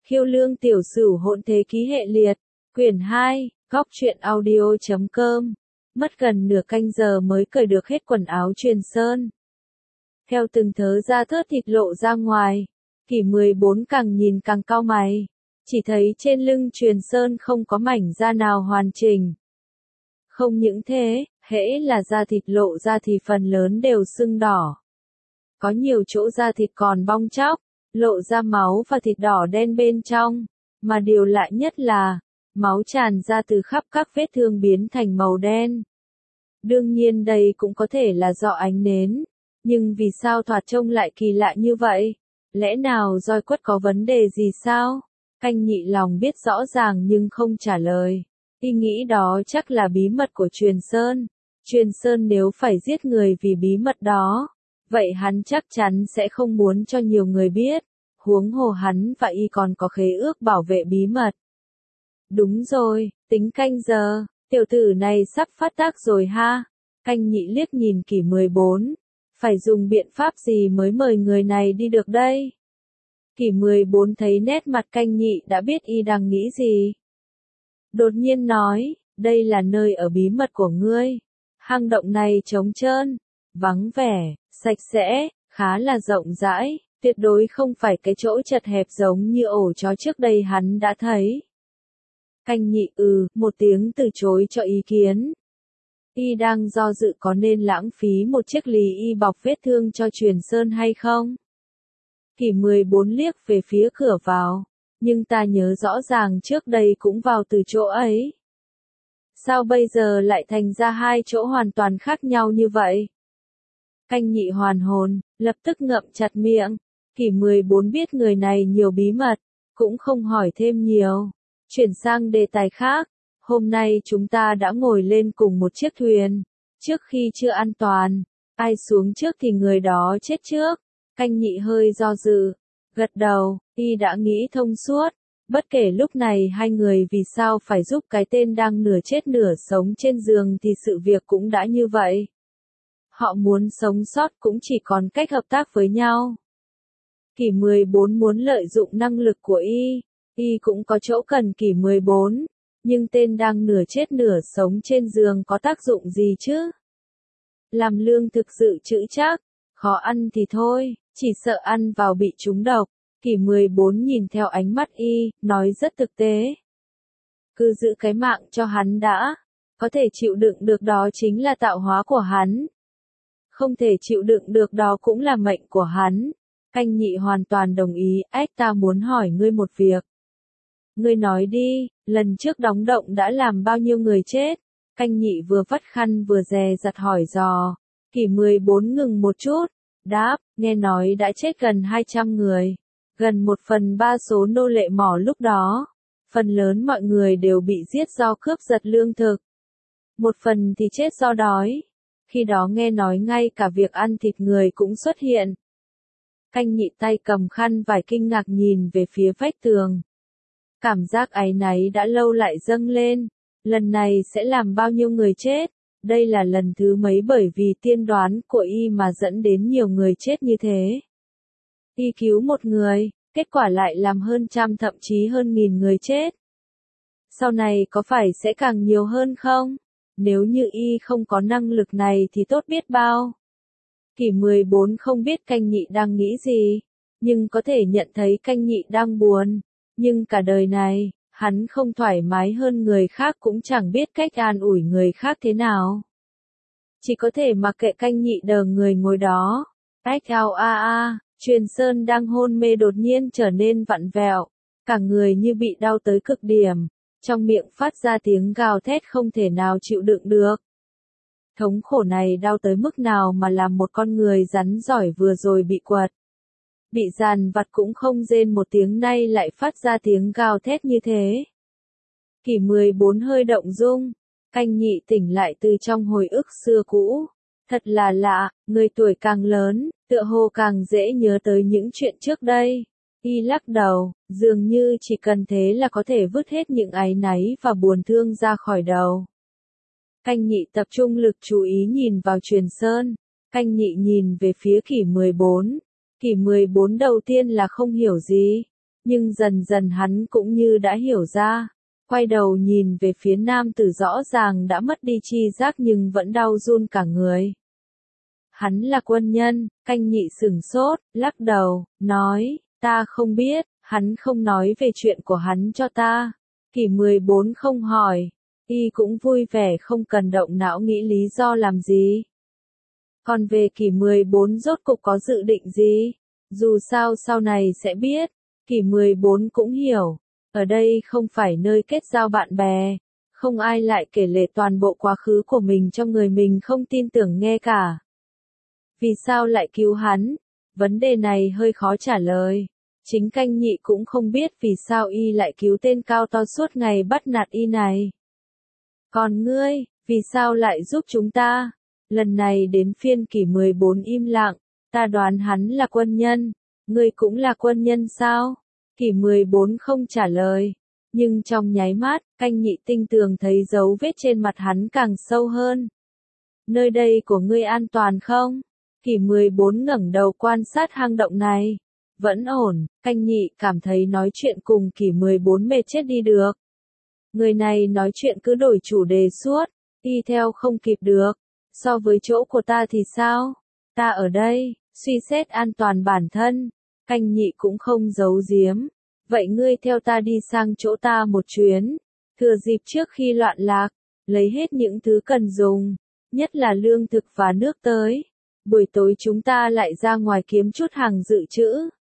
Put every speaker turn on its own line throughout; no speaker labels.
Khiêu Lương Tiểu Sửu Hỗn Thế Ký Hệ Liệt, quyển 2, góc truyện audio.com. Mất gần nửa canh giờ mới cởi được hết quần áo Truyền Sơn. Theo từng thớ da thớt thịt lộ ra ngoài, Kỷ 14 càng nhìn càng cau mày, chỉ thấy trên lưng Truyền Sơn không có mảnh da nào hoàn chỉnh. Không những thế, hễ là da thịt lộ ra thì phần lớn đều sưng đỏ. Có nhiều chỗ da thịt còn bong tróc, lộ ra máu và thịt đỏ đen bên trong, mà điều lạ nhất là, máu tràn ra từ khắp các vết thương biến thành màu đen. Đương nhiên đây cũng có thể là do ánh nến, nhưng vì sao thoạt trông lại kỳ lạ như vậy? Lẽ nào roi quất có vấn đề gì sao? Canh Nhị lòng biết rõ ràng nhưng không trả lời. Y nghĩ đó chắc là bí mật của Truyền Sơn. Truyền Sơn nếu phải giết người vì bí mật đó, vậy hắn chắc chắn sẽ không muốn cho nhiều người biết. Huống hồ hắn và Y còn có khế ước bảo vệ bí mật. Đúng rồi, tính canh giờ, tiểu tử này sắp phát tác rồi ha. Canh Nhị liếc nhìn Kỷ 14. Phải dùng biện pháp gì mới mời người này đi được đây? Kỷ 14 thấy nét mặt Canh Nhị đã biết Y đang nghĩ gì. Đột nhiên nói, đây là nơi ở bí mật của ngươi. Hang động này trống trơn, vắng vẻ, sạch sẽ, khá là rộng rãi, tuyệt đối không phải cái chỗ chật hẹp giống như ổ chó trước đây hắn đã thấy. Canh Nhị một tiếng từ chối cho ý kiến. Y đang do dự có nên lãng phí một chiếc lì y bọc vết thương cho Truyền Sơn hay không? Kỷ 14 liếc về phía cửa vào, nhưng ta nhớ rõ ràng trước đây cũng vào từ chỗ ấy. Sao bây giờ lại thành ra hai chỗ hoàn toàn khác nhau như vậy? Canh Nhị hoàn hồn, lập tức ngậm chặt miệng. Kỷ 14 biết người này nhiều bí mật, cũng không hỏi thêm nhiều. Chuyển sang đề tài khác, hôm nay chúng ta đã ngồi lên cùng một chiếc thuyền. Trước khi chưa an toàn, ai xuống trước thì người đó chết trước. Canh Nhị hơi do dự, gật đầu, Y đã nghĩ thông suốt. Bất kể lúc này hai người vì sao phải giúp cái tên đang nửa chết nửa sống trên giường thì sự việc cũng đã như vậy. Họ muốn sống sót cũng chỉ còn cách hợp tác với nhau. Kỷ 14 muốn lợi dụng năng lực của Y cũng có chỗ cần Kỷ 14, nhưng tên đang nửa chết nửa sống trên giường có tác dụng gì chứ? Làm lương thực sự trữ trác, khó ăn thì thôi, chỉ sợ ăn vào bị trúng độc. Kỷ 14 nhìn theo ánh mắt Y, nói rất thực tế. Cứ giữ cái mạng cho hắn đã, có thể chịu đựng được đó chính là tạo hóa của hắn. Không thể chịu đựng được đó cũng là mệnh của hắn. Canh Nhị hoàn toàn đồng ý, ta muốn hỏi ngươi một việc. Ngươi nói đi, lần trước đóng động đã làm bao nhiêu người chết? Canh Nhị vừa vắt khăn vừa dè dặt hỏi dò. Kỷ 14 ngừng một chút, đáp, nghe nói đã chết gần 200 người. Gần 1/3 số nô lệ mỏ lúc đó. Phần lớn mọi người đều bị giết do cướp giật lương thực. Một phần thì chết do đói. Khi đó nghe nói ngay cả việc ăn thịt người cũng xuất hiện. Canh Nhị tay cầm khăn vải kinh ngạc nhìn về phía vách tường. Cảm giác áy náy đã lâu lại dâng lên. Lần này sẽ làm bao nhiêu người chết? Đây là lần thứ mấy bởi vì tiên đoán của Y mà dẫn đến nhiều người chết như thế. Y cứu một người, kết quả lại làm hơn trăm thậm chí hơn nghìn người chết. Sau này có phải sẽ càng nhiều hơn không? Nếu như Y không có năng lực này thì tốt biết bao. Kỷ 14 không biết Canh Nhị đang nghĩ gì, nhưng có thể nhận thấy Canh Nhị đang buồn. Nhưng cả đời này, hắn không thoải mái hơn người khác cũng chẳng biết cách an ủi người khác thế nào. Chỉ có thể mặc kệ Canh Nhị đờ người ngồi đó. Truyền Sơn đang hôn mê đột nhiên trở nên vặn vẹo, cả người như bị đau tới cực điểm, trong miệng phát ra tiếng gào thét không thể nào chịu đựng được. Thống khổ này đau tới mức nào mà làm một con người rắn giỏi vừa rồi bị quật. Bị dàn vặt cũng không rên một tiếng nay lại phát ra tiếng gào thét như thế. Kỷ 14 hơi động dung, Canh Nhị tỉnh lại từ trong hồi ức xưa cũ. Thật là lạ, người tuổi càng lớn, tựa hồ càng dễ nhớ tới những chuyện trước đây. Y lắc đầu, dường như chỉ cần thế là có thể vứt hết những áy náy và buồn thương ra khỏi đầu. Canh Nhị tập trung lực chú ý nhìn vào Truyền Sơn. Canh Nhị nhìn về phía Kỷ 14. Kỷ 14 đầu tiên là không hiểu gì. Nhưng dần dần hắn cũng như đã hiểu ra. Quay đầu nhìn về phía nam tử rõ ràng đã mất đi chi giác nhưng vẫn đau run cả người. Hắn là quân nhân, Canh Nhị sửng sốt, lắc đầu, nói, ta không biết, hắn không nói về chuyện của hắn cho ta. Kỷ 14 không hỏi, y cũng vui vẻ không cần động não nghĩ lý do làm gì. Còn về Kỷ 14 rốt cục có dự định gì? Dù sao sau này sẽ biết, Kỷ 14 cũng hiểu, ở đây không phải nơi kết giao bạn bè, không ai lại kể lể toàn bộ quá khứ của mình cho người mình không tin tưởng nghe cả. Vì sao lại cứu hắn? Vấn đề này hơi khó trả lời. Chính Canh Nhị cũng không biết vì sao y lại cứu tên cao to suốt ngày bắt nạt y này. Còn ngươi, vì sao lại giúp chúng ta? Lần này đến phiên Kỷ 14 im lặng, ta đoán hắn là quân nhân, ngươi cũng là quân nhân sao? Kỷ 14 không trả lời, nhưng trong nháy mắt, Canh Nhị tinh tường thấy dấu vết trên mặt hắn càng sâu hơn. Nơi đây của ngươi an toàn không? Kỷ 14 ngẩng đầu quan sát hang động này. Vẫn ổn, Canh Nhị cảm thấy nói chuyện cùng Kỷ 14 mệt chết đi được. Người này nói chuyện cứ đổi chủ đề suốt, y theo không kịp được. So với chỗ của ta thì sao? Ta ở đây, suy xét an toàn bản thân. Canh Nhị cũng không giấu giếm. Vậy ngươi theo ta đi sang chỗ ta một chuyến. Thừa dịp trước khi loạn lạc, lấy hết những thứ cần dùng, nhất là lương thực và nước tới. Buổi tối chúng ta lại ra ngoài kiếm chút hàng dự trữ.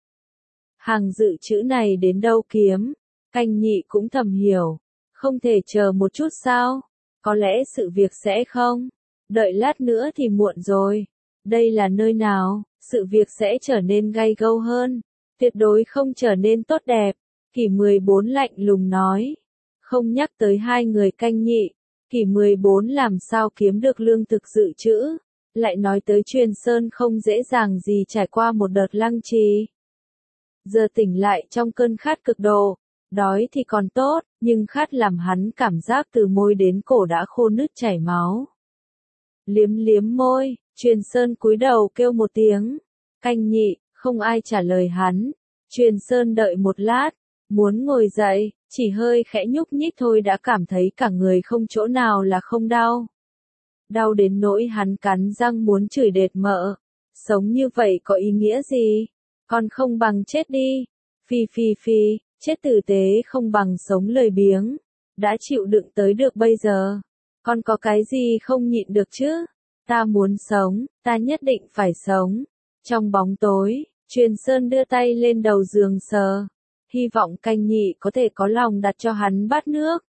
Hàng dự trữ này đến đâu kiếm? Canh Nhị cũng thầm hiểu. Không thể chờ một chút sao? Có lẽ sự việc sẽ không. Đợi lát nữa thì muộn rồi. Đây là nơi nào? Sự việc sẽ trở nên gay gâu hơn. Tuyệt đối không trở nên tốt đẹp. Kỷ 14 lạnh lùng nói. Không nhắc tới hai người Canh Nhị. Kỷ 14 làm sao kiếm được lương thực dự trữ. Lại nói tới Truyền Sơn không dễ dàng gì trải qua một đợt lăng trì. Giờ tỉnh lại trong cơn khát cực độ. Đói thì còn tốt, nhưng khát làm hắn cảm giác từ môi đến cổ đã khô nứt chảy máu. Liếm liếm môi, Truyền Sơn cúi đầu kêu một tiếng. Canh Nhị, không ai trả lời hắn. Truyền Sơn đợi một lát, muốn ngồi dậy, chỉ hơi khẽ nhúc nhích thôi đã cảm thấy cả người không chỗ nào là không đau. Đau đến nỗi hắn cắn răng muốn chửi đệt mợ. Sống như vậy có ý nghĩa gì? Còn không bằng chết đi. Phi phi phi, chết tử tế không bằng sống lười biếng. Đã chịu đựng tới được bây giờ. Còn có cái gì không nhịn được chứ? Ta muốn sống, ta nhất định phải sống. Trong bóng tối, Truyền Sơn đưa tay lên đầu giường sờ. Hy vọng Canh Nhị có thể có lòng đặt cho hắn bát nước.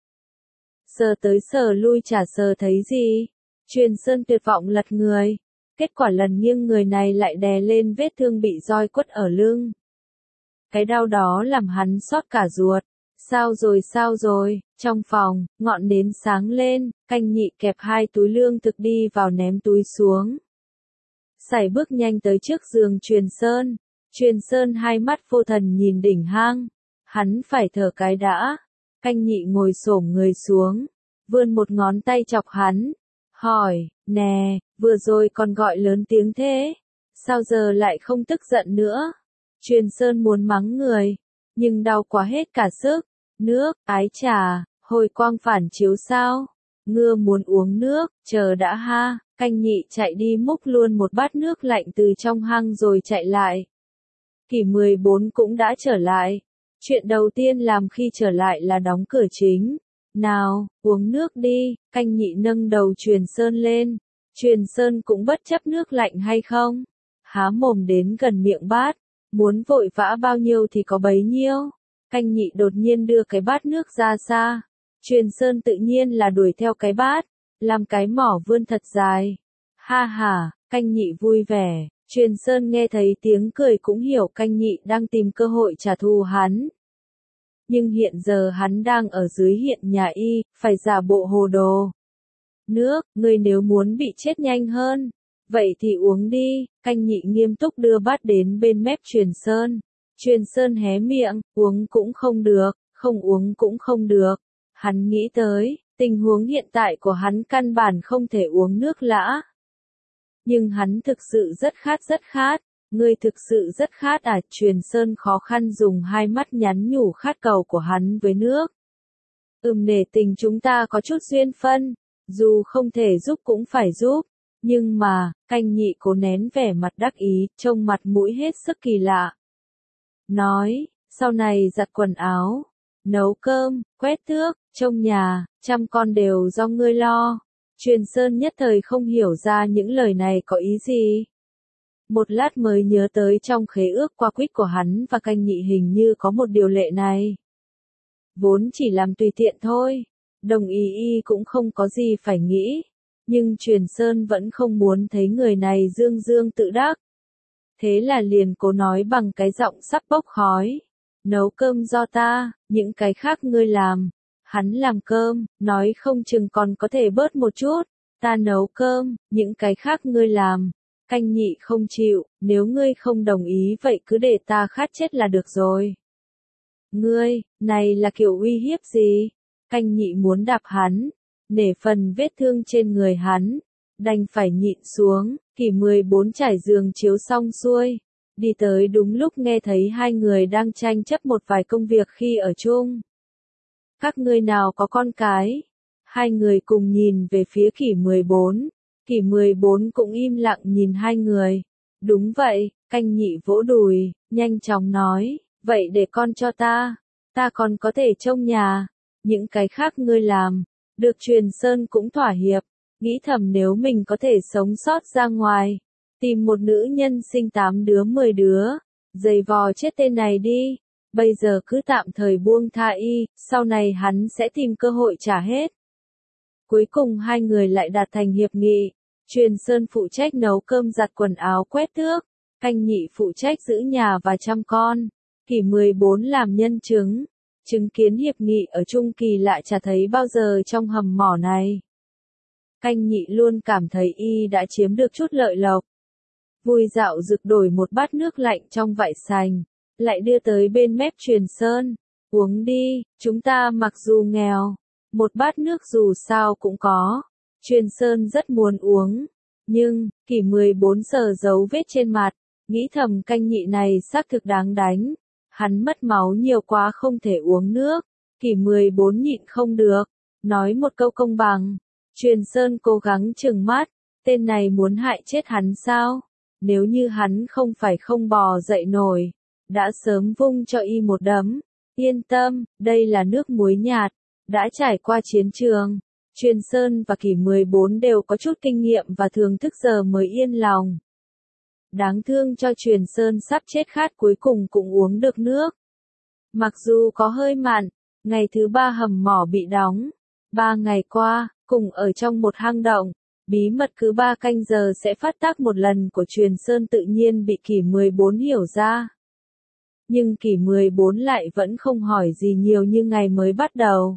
Sờ tới sờ lui chả sờ thấy gì. Truyền Sơn tuyệt vọng lật người. Kết quả lần nghiêng người này lại đè lên vết thương bị roi quất ở lưng. Cái đau đó làm hắn xót cả ruột. Sao rồi, trong phòng, ngọn nến sáng lên, Canh Nhị kẹp hai túi lương thực đi vào ném túi xuống. Sải bước nhanh tới trước giường Truyền Sơn. Truyền Sơn hai mắt vô thần nhìn đỉnh hang. Hắn phải thở cái đã. Canh Nhị ngồi xổm người xuống, vươn một ngón tay chọc hắn. Hỏi, nè, vừa rồi còn gọi lớn tiếng thế. Sao giờ lại không tức giận nữa? Truyền Sơn muốn mắng người, nhưng đau quá hết cả sức. Nước, ái trà, hồi quang phản chiếu sao? Ngưa muốn uống nước, chờ đã ha. Canh Nhị chạy đi múc luôn một bát nước lạnh từ trong hang rồi chạy lại. Kỷ 14 cũng đã trở lại. Chuyện đầu tiên làm khi trở lại là đóng cửa chính. Nào, uống nước đi. Canh Nhị nâng đầu Truyền Sơn lên. Truyền Sơn cũng bất chấp nước lạnh hay không. Há mồm đến gần miệng bát. Muốn vội vã bao nhiêu thì có bấy nhiêu. Canh Nhị đột nhiên đưa cái bát nước ra xa. Truyền Sơn tự nhiên là đuổi theo cái bát. Làm cái mỏ vươn thật dài. Ha ha, Canh Nhị vui vẻ. Truyền Sơn nghe thấy tiếng cười cũng hiểu Canh Nhị đang tìm cơ hội trả thù hắn. Nhưng hiện giờ hắn đang ở dưới hiện nhà y, phải giả bộ hồ đồ. Nước, ngươi nếu muốn bị chết nhanh hơn, vậy thì uống đi. Canh Nhị nghiêm túc đưa bát đến bên mép Truyền Sơn. Truyền Sơn hé miệng, uống cũng không được, không uống cũng không được. Hắn nghĩ tới, tình huống hiện tại của hắn căn bản không thể uống nước lã. Nhưng hắn thực sự rất khát. Ngươi thực sự rất khát à? Truyền Sơn khó khăn dùng hai mắt nhắn nhủ khát cầu của hắn với nước. Nể tình chúng ta có chút duyên phân, dù không thể giúp cũng phải giúp. Nhưng mà, Canh Nhị cố nén vẻ mặt đắc ý, trông mặt mũi hết sức kỳ lạ. Nói, sau này giặt quần áo, nấu cơm, quét tước, trông nhà, chăm con đều do ngươi lo. Truyền Sơn nhất thời không hiểu ra những lời này có ý gì. Một lát mới nhớ tới trong khế ước qua quýt của hắn và Canh Nhị hình như có một điều lệ này. Vốn chỉ làm tùy tiện thôi, đồng ý y cũng không có gì phải nghĩ. Nhưng Truyền Sơn vẫn không muốn thấy người này dương dương tự đắc. Thế là liền cố nói bằng cái giọng sắp bốc khói. Nấu cơm do ta, những cái khác ngươi làm. Hắn làm cơm, nói không chừng còn có thể bớt một chút. Ta nấu cơm, những cái khác ngươi làm. Canh Nhị không chịu, nếu ngươi không đồng ý vậy cứ để ta khát chết là được rồi. Ngươi, này là kiểu uy hiếp gì? Canh Nhị muốn đạp hắn, nể phần vết thương trên người hắn, đành phải nhịn xuống. Kỷ 14 trải giường chiếu xong xuôi, đi tới đúng lúc nghe thấy hai người đang tranh chấp một vài công việc khi ở chung. Các ngươi nào có con cái? Hai người cùng nhìn về phía Kỷ 14. Kỷ 14 cũng im lặng nhìn hai người. Đúng vậy, Canh Nhị vỗ đùi, nhanh chóng nói, vậy để con cho ta còn có thể trông nhà, những cái khác ngươi làm. Được. Truyền Sơn cũng thỏa hiệp, nghĩ thầm nếu mình có thể sống sót ra ngoài, tìm một nữ nhân sinh 8 đứa 10 đứa, giày vò chết tên này đi, bây giờ cứ tạm thời buông tha y, sau này hắn sẽ tìm cơ hội trả hết. Cuối cùng hai người lại đạt thành hiệp nghị, Truyền Sơn phụ trách nấu cơm giặt quần áo quét tước, Canh Nhị phụ trách giữ nhà và chăm con, Kỷ 14 làm nhân chứng. Chứng kiến hiệp nghị ở Trung Kỳ lạ chả thấy bao giờ trong hầm mỏ này. Canh Nhị luôn cảm thấy y đã chiếm được chút lợi lộc. Vui dạo rực đổi một bát nước lạnh trong vại sành, lại đưa tới bên mép Truyền Sơn. Uống đi, chúng ta mặc dù nghèo, một bát nước dù sao cũng có. Truyền Sơn rất muốn uống, nhưng, Kỷ 14 sờ dấu vết trên mặt, nghĩ thầm Canh Nhị này xác thực đáng đánh. Hắn mất máu nhiều quá không thể uống nước. Kỷ 14 nhịn không được, nói một câu công bằng. Truyền Sơn cố gắng trừng mắt, tên này muốn hại chết hắn sao? Nếu như hắn không phải không bò dậy nổi, đã sớm vung cho y một đấm. Yên tâm, đây là nước muối nhạt, đã trải qua chiến trường. Truyền Sơn và Kỷ 14 đều có chút kinh nghiệm và thường thức giờ mới yên lòng. Đáng thương cho Truyền Sơn sắp chết khát cuối cùng cũng uống được nước. Mặc dù có hơi mặn, ngày thứ 3 hầm mỏ bị đóng. 3 ngày qua, cùng ở trong một hang động, bí mật cứ 3 canh giờ sẽ phát tác một lần của Truyền Sơn tự nhiên bị Kỷ 14 hiểu ra. Nhưng Kỷ 14 lại vẫn không hỏi gì nhiều như ngày mới bắt đầu.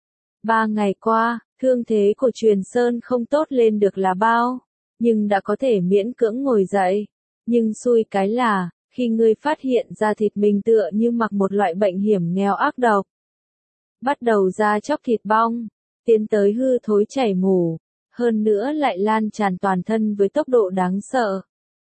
3 ngày qua, thương thế của Truyền Sơn không tốt lên được là bao, nhưng đã có thể miễn cưỡng ngồi dậy. Nhưng xui cái là, khi ngươi phát hiện ra thịt mình tựa như mặc một loại bệnh hiểm nghèo ác độc. Bắt đầu ra chóc thịt bong, tiến tới hư thối chảy mủ, hơn nữa lại lan tràn toàn thân với tốc độ đáng sợ.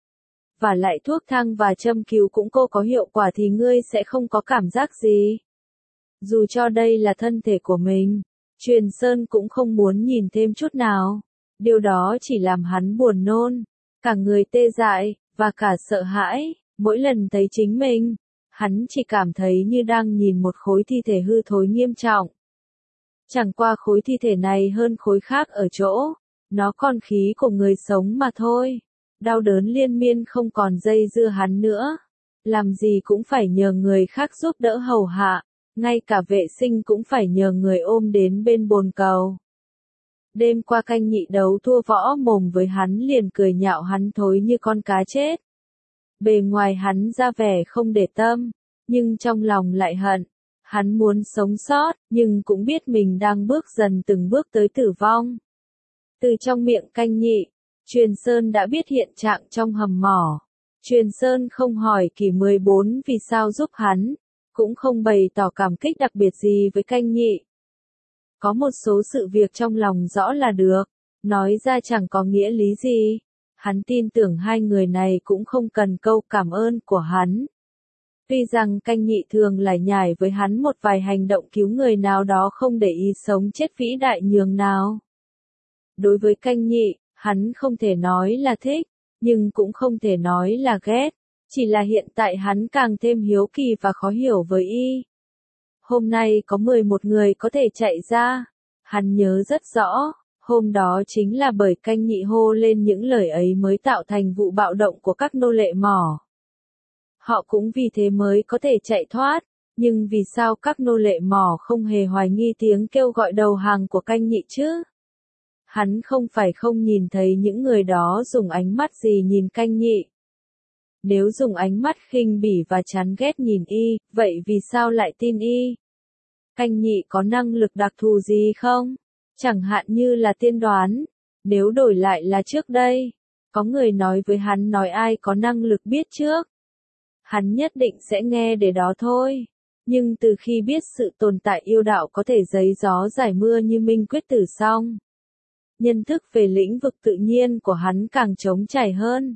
Và lại thuốc thang và châm cứu cũng có hiệu quả thì ngươi sẽ không có cảm giác gì. Dù cho đây là thân thể của mình, Truyền Sơn cũng không muốn nhìn thêm chút nào. Điều đó chỉ làm hắn buồn nôn, cả người tê dại, và cả sợ hãi. Mỗi lần thấy chính mình, hắn chỉ cảm thấy như đang nhìn một khối thi thể hư thối nghiêm trọng. Chẳng qua khối thi thể này hơn khối khác ở chỗ, nó còn khí của người sống mà thôi. Đau đớn liên miên không còn dây dưa hắn nữa. Làm gì cũng phải nhờ người khác giúp đỡ hầu hạ, ngay cả vệ sinh cũng phải nhờ người ôm đến bên bồn cầu. Đêm qua Canh Nhị đấu thua võ mồm với hắn liền cười nhạo hắn thối như con cá chết. Bề ngoài hắn ra vẻ không để tâm, nhưng trong lòng lại hận. Hắn muốn sống sót, nhưng cũng biết mình đang bước dần từng bước tới tử vong. Từ trong miệng Canh Nhị, Truyền Sơn đã biết hiện trạng trong hầm mỏ. Truyền Sơn không hỏi Kỷ 14 vì sao giúp hắn, cũng không bày tỏ cảm kích đặc biệt gì với Canh Nhị. Có một số sự việc trong lòng rõ là được, nói ra chẳng có nghĩa lý gì. Hắn tin tưởng hai người này cũng không cần câu cảm ơn của hắn. Tuy rằng canh nhị thường lải nhải với hắn một vài hành động cứu người nào đó không để ý sống chết vĩ đại nhường nào. Đối với canh nhị, hắn không thể nói là thích, nhưng cũng không thể nói là ghét, chỉ là hiện tại hắn càng thêm hiếu kỳ và khó hiểu với y. Hôm nay có 11 người có thể chạy ra, hắn nhớ rất rõ, hôm đó chính là bởi canh nhị hô lên những lời ấy mới tạo thành vụ bạo động của các nô lệ mỏ. Họ cũng vì thế mới có thể chạy thoát, nhưng vì sao các nô lệ mỏ không hề hoài nghi tiếng kêu gọi đầu hàng của canh nhị chứ? Hắn không phải không nhìn thấy những người đó dùng ánh mắt gì nhìn canh nhị. Nếu dùng ánh mắt khinh bỉ và chán ghét nhìn y, vậy vì sao lại tin y? Canh nhị có năng lực đặc thù gì không? Chẳng hạn như là tiên đoán. Nếu đổi lại là trước đây, có người nói với hắn nói ai có năng lực biết trước. Hắn nhất định sẽ nghe để đó thôi. Nhưng từ khi biết sự tồn tại yêu đạo có thể giấy gió giải mưa như Minh Quyết Tử xong, nhận thức về lĩnh vực tự nhiên của hắn càng trống trải hơn.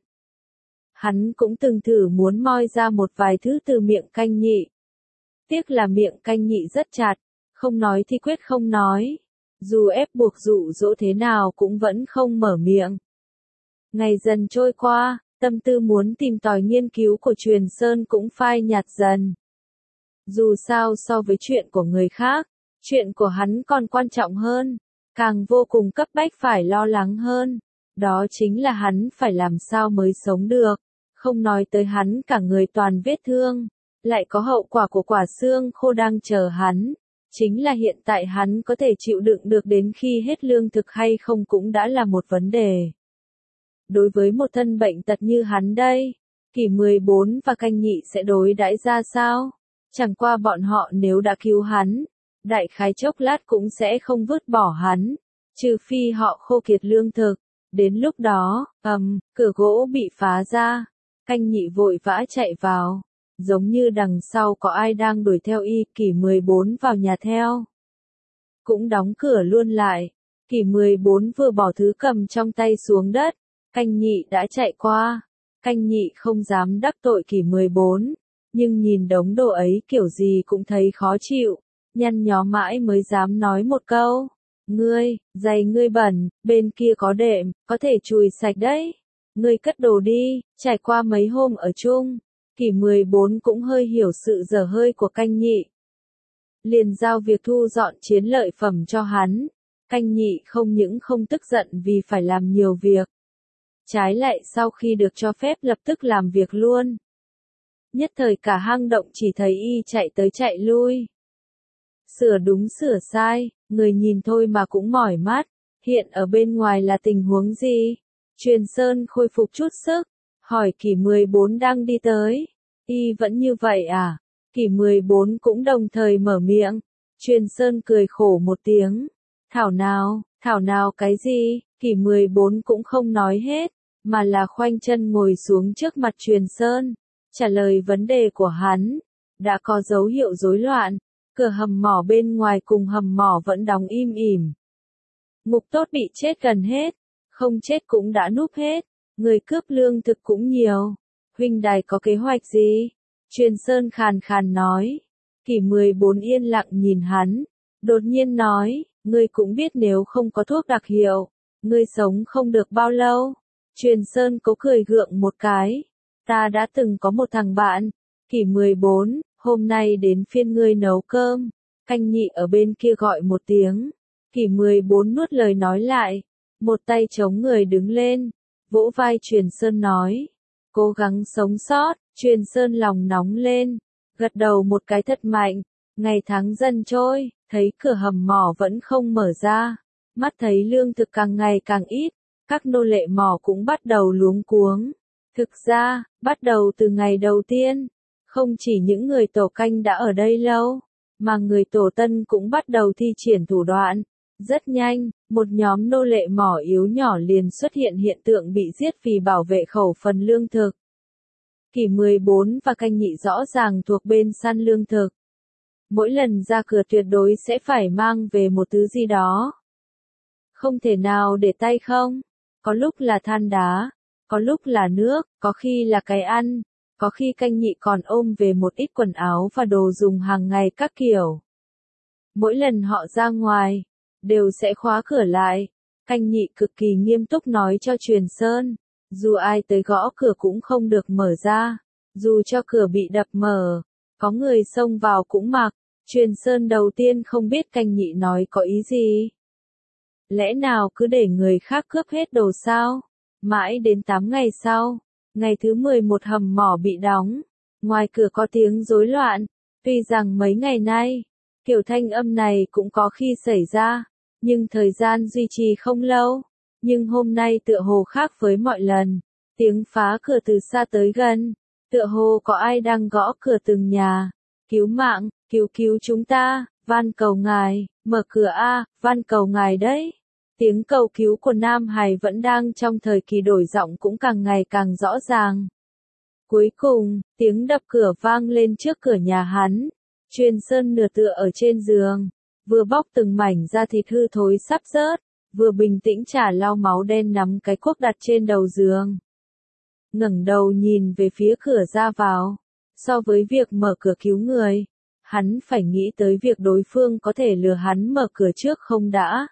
Hắn cũng từng thử muốn moi ra một vài thứ từ miệng canh nhị. Tiếc là miệng canh nhị rất chặt, không nói thì quyết không nói. Dù ép buộc dụ dỗ thế nào cũng vẫn không mở miệng. Ngày dần trôi qua, tâm tư muốn tìm tòi nghiên cứu của Truyền Sơn cũng phai nhạt dần. Dù sao so với chuyện của người khác, chuyện của hắn còn quan trọng hơn, càng vô cùng cấp bách phải lo lắng hơn. Đó chính là hắn phải làm sao mới sống được, không nói tới hắn cả người toàn vết thương, lại có hậu quả của quả xương khô đang chờ hắn. Chính là hiện tại hắn có thể chịu đựng được đến khi hết lương thực hay không cũng đã là một vấn đề. Đối với một thân bệnh tật như hắn đây, Kỷ 14 và canh nhị sẽ đối đãi ra sao? Chẳng qua bọn họ nếu đã cứu hắn, đại khái chốc lát cũng sẽ không vứt bỏ hắn, trừ phi họ khô kiệt lương thực. Đến lúc đó, cửa gỗ bị phá ra, canh nhị vội vã chạy vào. Giống như đằng sau có ai đang đuổi theo y, Kỷ 14 vào nhà theo. Cũng đóng cửa luôn lại, Kỷ 14 vừa bỏ thứ cầm trong tay xuống đất, canh nhị đã chạy qua. Canh nhị không dám đắc tội Kỷ 14, nhưng nhìn đống đồ ấy kiểu gì cũng thấy khó chịu, nhăn nhó mãi mới dám nói một câu. Ngươi, giày ngươi bẩn, bên kia có đệm, có thể chùi sạch đấy. Ngươi cất đồ đi, trải qua mấy hôm ở chung. Kỷ 14 cũng hơi hiểu sự dở hơi của canh nhị. Liền giao việc thu dọn chiến lợi phẩm cho hắn. Canh nhị không những không tức giận vì phải làm nhiều việc. Trái lại sau khi được cho phép lập tức làm việc luôn. Nhất thời cả hang động chỉ thấy y chạy tới chạy lui. Sửa đúng sửa sai, người nhìn thôi mà cũng mỏi mắt. Hiện ở bên ngoài là tình huống gì? Truyền Sơn khôi phục chút sức, hỏi Kỷ 14 đang đi tới. Y vẫn như vậy à? Kỷ 14 cũng đồng thời mở miệng. Truyền Sơn cười khổ một tiếng. Thảo nào cái gì? Kỷ 14 cũng không nói hết, mà là khoanh chân ngồi xuống trước mặt Truyền Sơn, trả lời vấn đề của hắn. Đã có dấu hiệu rối loạn, cửa hầm mỏ bên ngoài cùng hầm mỏ vẫn đóng im ỉm. Ngục tốt bị chết gần hết, không chết cũng đã núp hết, người cướp lương thực cũng nhiều. Huynh đài có kế hoạch gì? Truyền Sơn khàn khàn nói. Kỷ 14 yên lặng nhìn hắn, đột nhiên nói, ngươi cũng biết nếu không có thuốc đặc hiệu, ngươi sống không được bao lâu. Truyền Sơn cố cười gượng một cái. Ta đã từng có một thằng bạn. Kỷ 14, hôm nay đến phiên ngươi nấu cơm. Canh nhị ở bên kia gọi một tiếng. Kỷ 14 nuốt lời nói lại. Một tay chống người đứng lên, vỗ vai Truyền Sơn nói. Cố gắng sống sót. Truyền Sơn lòng nóng lên, gật đầu một cái thật mạnh. Ngày tháng dần trôi, thấy cửa hầm mỏ vẫn không mở ra. Mắt thấy lương thực càng ngày càng ít, các nô lệ mỏ cũng bắt đầu luống cuống. Thực ra, bắt đầu từ ngày đầu tiên, không chỉ những người tổ canh đã ở đây lâu, mà người tổ tân cũng bắt đầu thi triển thủ đoạn. Rất nhanh, một nhóm nô lệ mỏ yếu nhỏ liền xuất hiện tượng bị giết vì bảo vệ khẩu phần lương thực. Kỷ 14 và canh nhị rõ ràng thuộc bên săn lương thực. Mỗi lần ra cửa tuyệt đối sẽ phải mang về một thứ gì đó. Không thể nào để tay không. Có lúc là than đá, có lúc là nước, có khi là cái ăn, có khi canh nhị còn ôm về một ít quần áo và đồ dùng hàng ngày các kiểu. Mỗi lần họ ra ngoài, đều sẽ khóa cửa lại. Canh nhị cực kỳ nghiêm túc nói cho Truyền Sơn, dù ai tới gõ cửa cũng không được mở ra, dù cho cửa bị đập mở, có người xông vào cũng mặc. Truyền Sơn đầu tiên không biết canh nhị nói có ý gì. Lẽ nào cứ để người khác cướp hết đồ sao? Mãi đến 8 ngày sau, ngày thứ 11 hầm mỏ bị đóng, ngoài cửa có tiếng rối loạn, tuy rằng mấy ngày nay, kiểu thanh âm này cũng có khi xảy ra, nhưng thời gian duy trì không lâu. Nhưng hôm nay tựa hồ khác với mọi lần, tiếng phá cửa từ xa tới gần, tựa hồ có ai đang gõ cửa từng nhà. Cứu mạng, cứu chúng ta, van cầu ngài, mở cửa a, van cầu ngài đấy. Tiếng cầu cứu của Nam Hải vẫn đang trong thời kỳ đổi giọng cũng càng ngày càng rõ ràng. Cuối cùng, tiếng đập cửa vang lên trước cửa nhà hắn. Truyền Sơn nửa tựa ở trên giường, vừa bóc từng mảnh da thịt hư thối sắp rớt, vừa bình tĩnh chả lau máu đen nắm cái cuốc đặt trên đầu giường. Ngẩng đầu nhìn về phía cửa ra vào. So với việc mở cửa cứu người, hắn phải nghĩ tới việc đối phương có thể lừa hắn mở cửa trước không đã.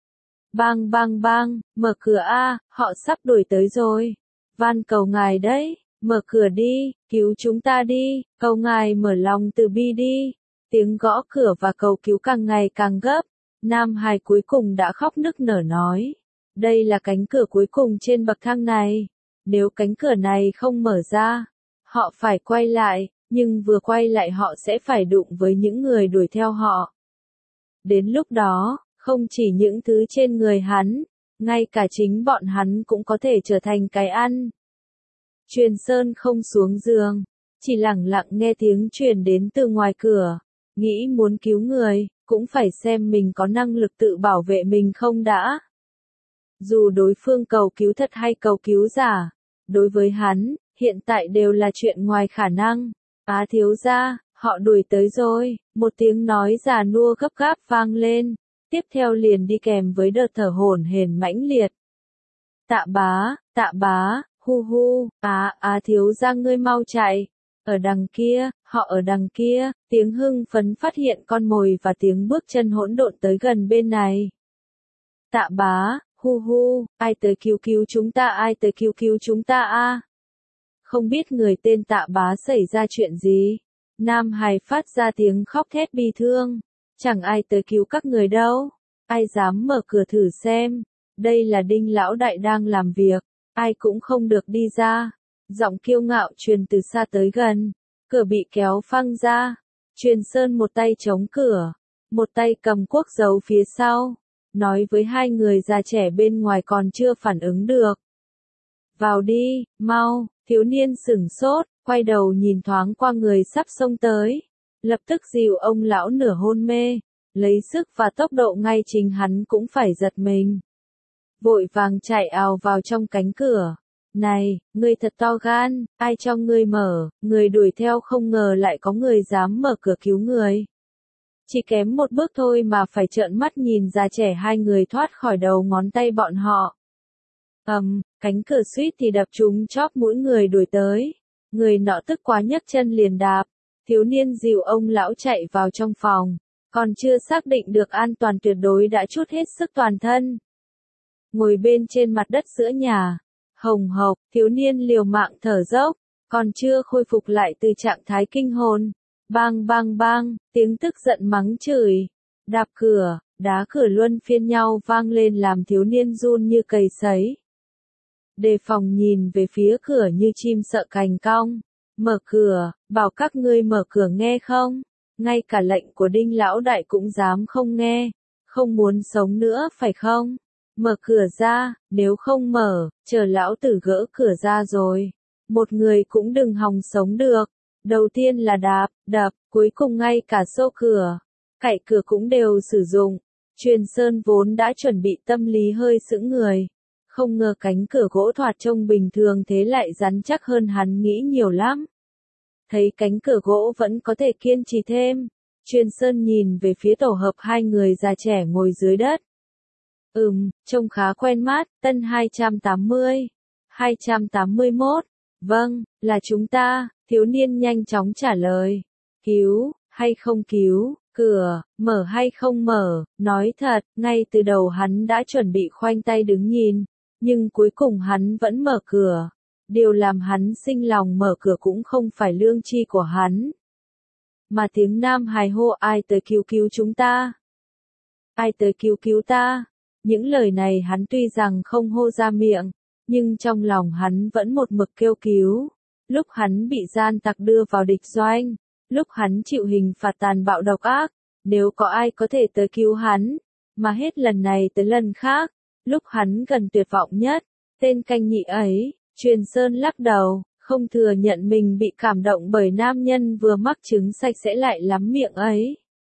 Bang bang bang, mở cửa a, họ sắp đuổi tới rồi. Van cầu ngài đấy, mở cửa đi, cứu chúng ta đi, cầu ngài mở lòng từ bi đi. Tiếng gõ cửa và cầu cứu càng ngày càng gấp. Nam Hải cuối cùng đã khóc nức nở nói. Đây là cánh cửa cuối cùng trên bậc thang này. Nếu cánh cửa này không mở ra, họ phải quay lại, nhưng vừa quay lại họ sẽ phải đụng với những người đuổi theo họ. Đến lúc đó, không chỉ những thứ trên người hắn, ngay cả chính bọn hắn cũng có thể trở thành cái ăn. Truyền Sơn không xuống giường, chỉ lặng lặng nghe tiếng truyền đến từ ngoài cửa, nghĩ muốn cứu người, cũng phải xem mình có năng lực tự bảo vệ mình không đã. Dù đối phương cầu cứu thật hay cầu cứu giả, đối với hắn, hiện tại đều là chuyện ngoài khả năng. Á thiếu gia, họ đuổi tới rồi, một tiếng nói già nua gấp gáp vang lên, tiếp theo liền đi kèm với đợt thở hổn hển mãnh liệt. Tạ bá, hu hu, thiếu gia ngươi mau chạy, ở đằng kia, họ ở đằng kia, tiếng hưng phấn phát hiện con mồi và tiếng bước chân hỗn độn tới gần bên này. Tạ bá, hu hu, ai tới cứu chúng ta, ai tới cứu chúng ta a? Không biết người tên Tạ bá xảy ra chuyện gì. Nam Hải phát ra tiếng khóc thét bi thương. Chẳng ai tới cứu các người đâu. Ai dám mở cửa thử xem. Đây là Đinh lão đại đang làm việc. Ai cũng không được đi ra. Giọng kiêu ngạo truyền từ xa tới gần. Cửa bị kéo phăng ra. Truyền Sơn một tay chống cửa, một tay cầm cuốc giấu phía sau. Nói với hai người già trẻ bên ngoài còn chưa phản ứng được. Vào đi, mau. Thiếu niên sửng sốt, quay đầu nhìn thoáng qua người sắp xông tới. Lập tức dìu ông lão nửa hôn mê, lấy sức và tốc độ ngay chính hắn cũng phải giật mình. Vội vàng chạy ào vào trong cánh cửa. Này, ngươi thật to gan, ai cho ngươi mở, người đuổi theo không ngờ lại có người dám mở cửa cứu người. Chỉ kém một bước thôi mà phải trợn mắt nhìn già trẻ hai người thoát khỏi đầu ngón tay bọn họ. Cánh cửa suýt thì đập trúng chóp mũi người đuổi tới. Người nọ tức quá nhấc chân liền đạp. Thiếu niên dìu ông lão chạy vào trong phòng. Còn chưa xác định được an toàn tuyệt đối đã trút hết sức toàn thân. Ngồi bên trên mặt đất giữa nhà. Hồng hộc, thiếu niên liều mạng thở dốc. Còn chưa khôi phục lại từ trạng thái kinh hồn. Bang bang bang, tiếng tức giận mắng chửi. Đạp cửa, đá cửa luân phiên nhau vang lên làm thiếu niên run như cầy sấy. Đề phòng nhìn về phía cửa như chim sợ cành cong. Mở cửa, bảo các ngươi mở cửa nghe không? Ngay cả lệnh của Đinh lão đại cũng dám không nghe. Không muốn sống nữa phải không? Mở cửa ra, nếu không mở, chờ lão tử gỡ cửa ra rồi. Một người cũng đừng hòng sống được. Đầu tiên là đập, cuối cùng ngay cả xô cửa, cạy cửa cũng đều sử dụng. Truyền Sơn vốn đã chuẩn bị tâm lý hơi sững người. Không ngờ cánh cửa gỗ thoạt trông bình thường thế lại rắn chắc hơn hắn nghĩ nhiều lắm. Thấy cánh cửa gỗ vẫn có thể kiên trì thêm. Truyền Sơn nhìn về phía tổ hợp hai người già trẻ ngồi dưới đất. Trông khá quen mắt, tân 280. 281. Vâng, là chúng ta, thiếu niên nhanh chóng trả lời. Cứu, hay không cứu, cửa, mở hay không mở, nói thật, ngay từ đầu hắn đã chuẩn bị khoanh tay đứng nhìn, nhưng cuối cùng hắn vẫn mở cửa. Điều làm hắn sinh lòng mở cửa cũng không phải lương tri của hắn, mà tiếng nam hài hô ai tới cứu cứu chúng ta. Ai tới cứu cứu ta. Những lời này hắn tuy rằng không hô ra miệng, nhưng trong lòng hắn vẫn một mực kêu cứu. Lúc hắn bị gian tặc đưa vào địch doanh, lúc hắn chịu hình phạt tàn bạo độc ác, nếu có ai có thể tới cứu hắn, mà hết lần này tới lần khác, lúc hắn gần tuyệt vọng nhất, tên canh nhị ấy, Truyền Sơn lắc đầu, không thừa nhận mình bị cảm động bởi nam nhân vừa mắc chứng sạch sẽ lại lắm miệng ấy.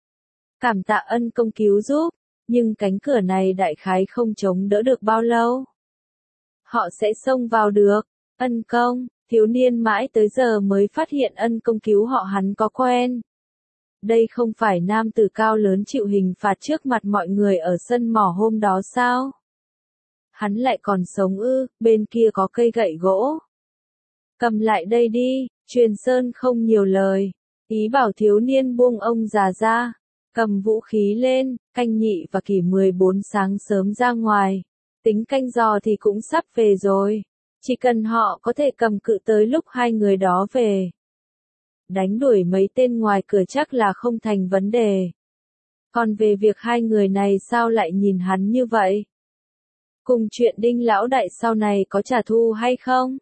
Cảm tạ ân công cứu giúp, nhưng cánh cửa này đại khái không chống đỡ được bao lâu. Họ sẽ xông vào được. Ân công, thiếu niên mãi tới giờ mới phát hiện ân công cứu họ hắn có quen. Đây không phải nam tử cao lớn chịu hình phạt trước mặt mọi người ở sân mỏ hôm đó sao? Hắn lại còn sống ư, bên kia có cây gậy gỗ. Cầm lại đây đi, Truyền Sơn không nhiều lời, ý bảo thiếu niên buông ông già ra, cầm vũ khí lên, canh nhị và Kỷ 14 sáng sớm ra ngoài, tính canh giò thì cũng sắp về rồi, chỉ cần họ có thể cầm cự tới lúc hai người đó về. Đánh đuổi mấy tên ngoài cửa chắc là không thành vấn đề. Còn về việc hai người này sao lại nhìn hắn như vậy? Cùng chuyện Đinh lão đại sau này có trả thù hay không?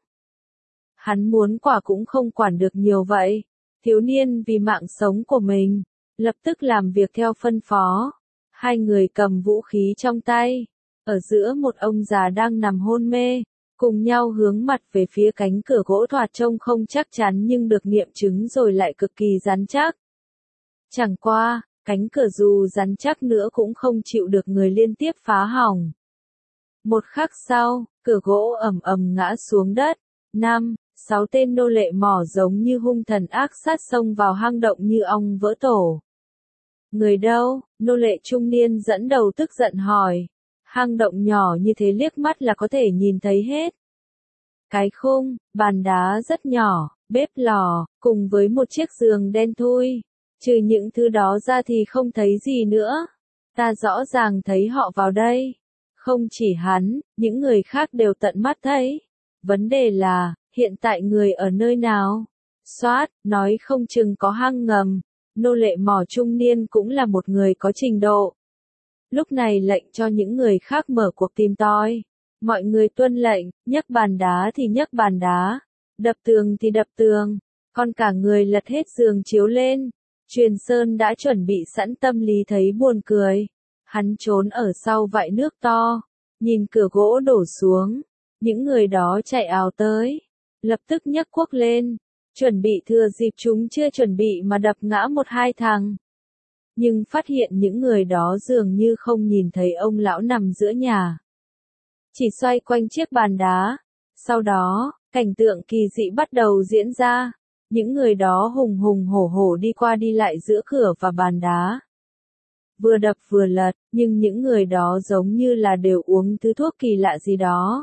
Hắn muốn quả cũng không quản được nhiều vậy. Thiếu niên vì mạng sống của mình, lập tức làm việc theo phân phó. Hai người cầm vũ khí trong tay, ở giữa một ông già đang nằm hôn mê, cùng nhau hướng mặt về phía cánh cửa gỗ thoạt trông không chắc chắn nhưng được nghiệm chứng rồi lại cực kỳ rắn chắc. Chẳng qua, cánh cửa dù rắn chắc nữa cũng không chịu được người liên tiếp phá hỏng. Một khắc sau, cửa gỗ ầm ầm ngã xuống đất. 5-6 tên nô lệ mỏ giống như hung thần ác sát xông vào hang động như ong vỡ tổ. Người đâu? Nô lệ trung niên dẫn đầu tức giận hỏi. Hang động nhỏ như thế liếc mắt là có thể nhìn thấy hết. Cái khung, bàn đá rất nhỏ, bếp lò, cùng với một chiếc giường đen thui. Trừ những thứ đó ra thì không thấy gì nữa. Ta rõ ràng thấy họ vào đây. Không chỉ hắn, những người khác đều tận mắt thấy. Vấn đề là, hiện tại người ở nơi nào? Soát, nói không chừng có hang ngầm. Nô lệ mỏ trung niên cũng là một người có trình độ. Lúc này lệnh cho những người khác mở cuộc tìm tòi. Mọi người tuân lệnh, nhấc bàn đá thì nhấc bàn đá, đập tường thì đập tường, còn cả người lật hết giường chiếu lên. Truyền Sơn đã chuẩn bị sẵn tâm lý thấy buồn cười. Hắn trốn ở sau vại nước to, nhìn cửa gỗ đổ xuống. Những người đó chạy ào tới, lập tức nhấc cuốc lên, chuẩn bị thừa dịp chúng chưa chuẩn bị mà đập ngã một hai thằng. Nhưng phát hiện những người đó dường như không nhìn thấy ông lão nằm giữa nhà. Chỉ xoay quanh chiếc bàn đá. Sau đó, cảnh tượng kỳ dị bắt đầu diễn ra. Những người đó hùng hùng hổ hổ đi qua đi lại giữa cửa và bàn đá. Vừa đập vừa lật, nhưng những người đó giống như là đều uống thứ thuốc kỳ lạ gì đó.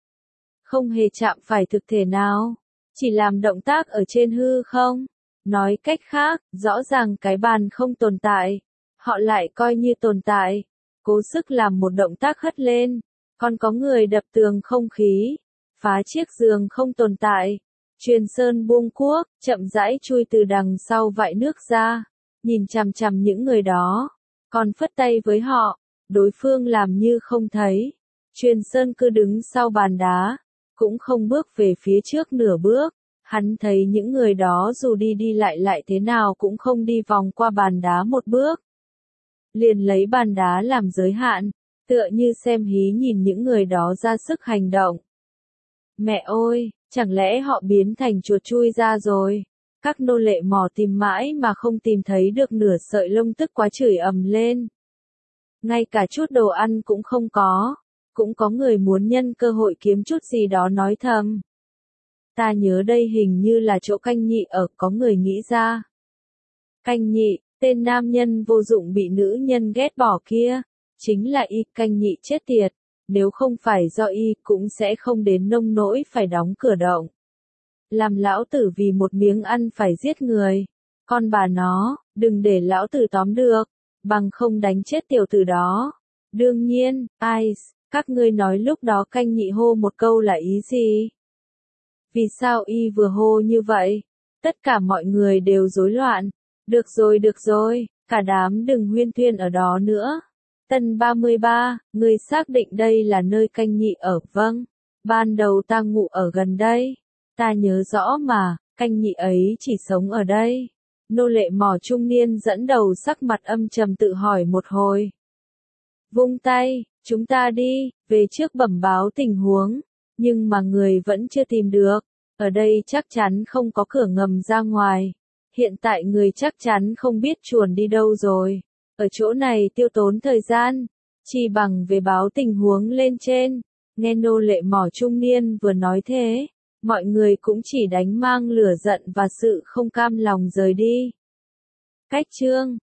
Không hề chạm phải thực thể nào, chỉ làm động tác ở trên hư không. Nói cách khác, rõ ràng cái bàn không tồn tại, họ lại coi như tồn tại, cố sức làm một động tác hất lên, còn có người đập tường không khí, phá chiếc giường không tồn tại. Truyền Sơn buông cuốc, chậm rãi chui từ đằng sau vại nước ra, nhìn chằm chằm những người đó, còn phất tay với họ, đối phương làm như không thấy. Truyền Sơn cứ đứng sau bàn đá, cũng không bước về phía trước nửa bước. Hắn thấy những người đó dù đi đi lại thế nào cũng không đi vòng qua bàn đá một bước. Liền lấy bàn đá làm giới hạn, tựa như xem hí nhìn những người đó ra sức hành động. Mẹ ơi, chẳng lẽ họ biến thành chuột chui ra rồi? Các nô lệ mò tìm mãi mà không tìm thấy được nửa sợi lông tức quá chửi ầm lên. Ngay cả chút đồ ăn cũng không có. Cũng có người muốn nhân cơ hội kiếm chút gì đó nói thầm. Ta nhớ đây hình như là chỗ canh nhị ở, có người nghĩ ra. Canh nhị, tên nam nhân vô dụng bị nữ nhân ghét bỏ kia, chính là y canh nhị chết tiệt. nếu không phải do y cũng sẽ không đến nông nỗi phải đóng cửa động. Làm lão tử vì một miếng ăn phải giết người. Con bà nó, đừng để lão tử tóm được, bằng không đánh chết tiểu tử đó. Đương nhiên, các ngươi nói lúc đó canh nhị hô một câu là ý gì? Vì sao y vừa hô như vậy? Tất cả mọi người đều rối loạn. Được rồi, cả đám đừng huyên thuyên ở đó nữa. Tân 33, người xác định đây là nơi canh nhị ở, vâng. Ban đầu ta ngủ ở gần đây. Ta nhớ rõ mà, canh nhị ấy chỉ sống ở đây. Nô lệ mỏ trung niên dẫn đầu sắc mặt âm trầm tự hỏi một hồi. Vung tay, chúng ta đi, về trước bẩm báo tình huống. Nhưng mà người vẫn chưa tìm được. Ở đây chắc chắn không có cửa ngầm ra ngoài. Hiện tại người chắc chắn không biết chuồn đi đâu rồi. Ở chỗ này tiêu tốn thời gian. Chỉ bằng về báo tình huống lên trên. Nghe nô lệ mỏ trung niên vừa nói thế. Mọi người cũng chỉ đánh mang lửa giận và sự không cam lòng rời đi. Cách chương